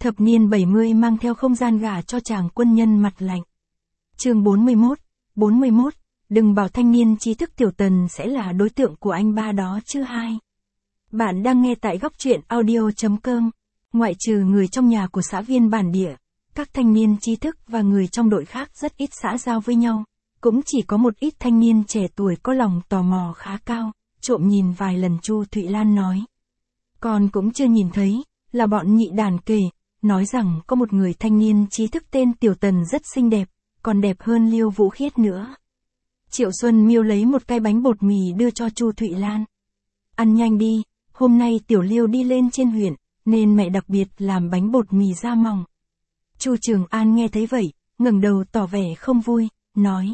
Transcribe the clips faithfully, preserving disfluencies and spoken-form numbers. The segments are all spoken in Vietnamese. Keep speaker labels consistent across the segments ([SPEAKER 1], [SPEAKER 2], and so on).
[SPEAKER 1] Thập niên bảy mươi mang theo không gian gả cho chàng quân nhân mặt lạnh. Chương bốn mươi mốt, bốn mươi mốt, đừng bảo thanh niên trí thức Tiểu Tần sẽ là đối tượng của anh ba đó chứ hai. Bạn đang nghe tại góc truyện audio chấm com. Ngoại trừ người trong nhà của xã viên bản địa, các thanh niên trí thức và người trong đội khác rất ít xã giao với nhau. Cũng chỉ có một ít thanh niên trẻ tuổi có lòng tò mò khá cao, trộm nhìn vài lần. Chu Thụy Lan nói. Con cũng chưa nhìn thấy, là bọn nhị đàn kể, nói rằng có một người thanh niên trí thức tên Tiểu Tần rất xinh đẹp, còn đẹp hơn Liêu Vũ Khiết nữa. Triệu Xuân Miêu lấy một cái bánh bột mì đưa cho Chu Thụy Lan. Ăn nhanh đi, hôm nay Tiểu Liêu đi lên trên huyện, nên mẹ đặc biệt làm bánh bột mì da mỏng. Chu Trường An nghe thấy vậy, ngẩng đầu tỏ vẻ không vui, nói.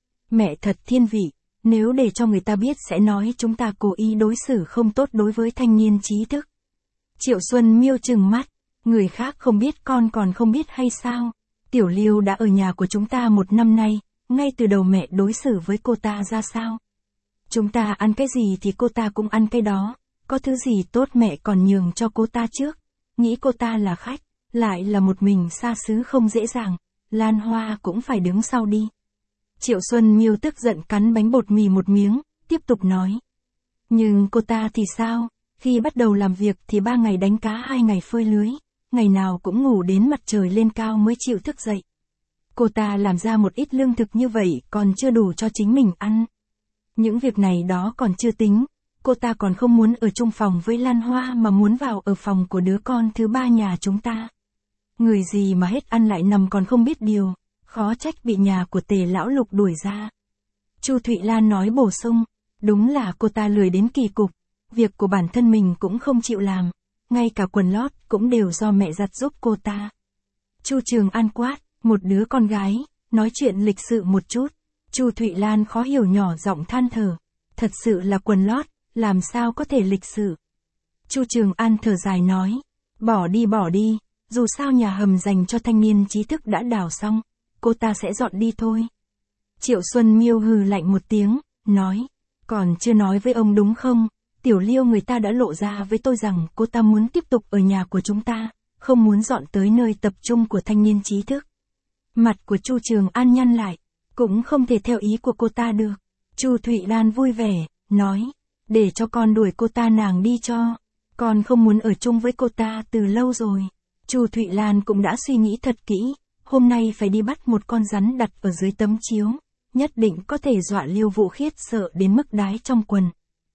[SPEAKER 1] Mẹ thật thiên vị, nếu để cho người ta biết sẽ nói chúng ta cố ý đối xử không tốt đối với thanh niên trí thức. Triệu Xuân Miêu trừng mắt, người khác không biết con còn không biết hay sao? Tiểu Liêu đã ở nhà của chúng ta một năm nay, ngay từ đầu mẹ đối xử với cô ta ra sao? Chúng ta ăn cái gì thì cô ta cũng ăn cái đó, có thứ gì tốt mẹ còn nhường cho cô ta trước, nghĩ cô ta là khách, lại là một mình xa xứ không dễ dàng, Lan Hoa cũng phải đứng sau đi. Triệu Xuân Miêu tức giận cắn bánh bột mì một miếng, tiếp tục nói. Nhưng cô ta thì sao, khi bắt đầu làm việc thì ba ngày đánh cá hai ngày phơi lưới, ngày nào cũng ngủ đến mặt trời lên cao mới chịu thức dậy. Cô ta làm ra một ít lương thực như vậy còn chưa đủ cho chính mình ăn. Những việc này đó còn chưa tính, cô ta còn không muốn ở chung phòng với Lan Hoa mà muốn vào ở phòng của đứa con thứ ba nhà chúng ta. Người gì mà hết ăn lại nằm còn không biết điều, khó trách bị nhà của Tề lão Lục đuổi ra. Chu Thụy Lan nói bổ sung, đúng là cô ta lười đến kỳ cục, việc của bản thân mình cũng không chịu làm, ngay cả quần lót cũng đều do mẹ giặt giúp cô ta. Chu Trường An quát, một đứa con gái, nói chuyện lịch sự một chút. Chu Thụy Lan khó hiểu nhỏ giọng than thở, thật sự là quần lót, làm sao có thể lịch sự. Chu Trường An thở dài nói, bỏ đi bỏ đi, dù sao nhà hầm dành cho thanh niên trí thức đã đào xong, cô ta sẽ dọn đi thôi. Triệu Xuân Miêu hừ lạnh một tiếng, nói, còn chưa nói với ông đúng không, Tiểu Liêu người ta đã lộ ra với tôi rằng cô ta muốn tiếp tục ở nhà của chúng ta, không muốn dọn tới nơi tập trung của thanh niên trí thức. Mặt của Chu Trường An nhăn lại, cũng không thể theo ý của cô ta được. Chu Thụy Lan vui vẻ, nói, để cho con đuổi cô ta nàng đi cho, con không muốn ở chung với cô ta từ lâu rồi. Chu Thụy Lan cũng đã suy nghĩ thật kỹ, hôm nay phải đi bắt một con rắn đặt ở dưới tấm chiếu, nhất định có thể dọa Liêu Vũ Khiết sợ đến mức đái trong quần.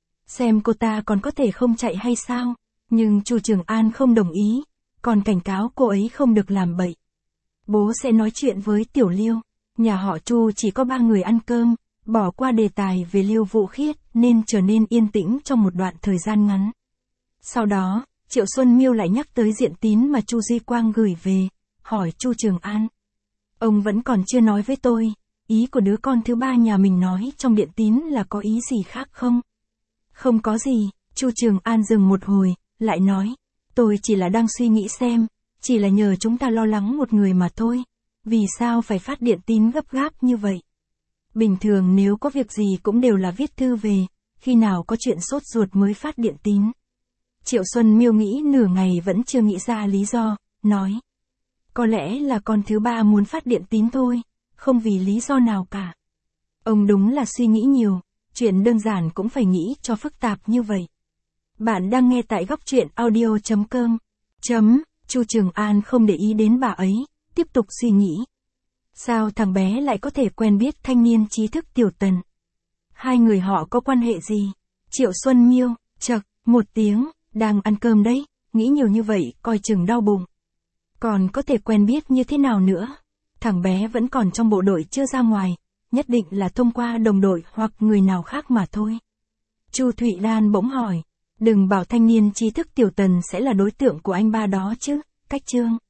[SPEAKER 1] Xem cô ta còn có thể không chạy hay sao, nhưng Chu Trường An không đồng ý, còn cảnh cáo cô ấy không được làm bậy. Bố sẽ nói chuyện với Tiểu Liêu, nhà họ Chu chỉ có ba người ăn cơm, bỏ qua đề tài về Liêu Vũ Khiết nên trở nên yên tĩnh trong một đoạn thời gian ngắn. Sau đó, Triệu Xuân Miêu lại nhắc tới diện tín mà Chu Di Quang gửi về, hỏi Chu Trường An. Ông vẫn còn chưa nói với tôi, ý của đứa con thứ ba nhà mình nói trong điện tín là có ý gì khác không? Không có gì, Chu Trường An dừng một hồi, lại nói, tôi chỉ là đang suy nghĩ xem, chỉ là nhờ chúng ta lo lắng một người mà thôi, vì sao phải phát điện tín gấp gáp như vậy? Bình thường nếu có việc gì cũng đều là viết thư về, khi nào có chuyện sốt ruột mới phát điện tín. Triệu Xuân Miêu nghĩ nửa ngày vẫn chưa nghĩ ra lý do, nói. Có lẽ là con thứ ba muốn phát điện tín thôi, không vì lý do nào cả. Ông đúng là suy nghĩ nhiều, chuyện đơn giản cũng phải nghĩ cho phức tạp như vậy. Bạn đang nghe tại góc truyện audio chấm com. Chấm, Chu Trường An không để ý đến bà ấy, tiếp tục suy nghĩ. Sao thằng bé lại có thể quen biết thanh niên trí thức Tiểu Tần? Hai người họ có quan hệ gì? Triệu Xuân Miêu, chậc, một tiếng, đang ăn cơm đấy, nghĩ nhiều như vậy coi chừng đau bụng. Còn có thể quen biết như thế nào nữa? Thằng bé vẫn còn trong bộ đội chưa ra ngoài, nhất định là thông qua đồng đội hoặc người nào khác mà thôi. Chu Thụy Lan bỗng hỏi, đừng bảo thanh niên trí thức Tiểu Tần sẽ là đối tượng của anh ba đó chứ, cách chương.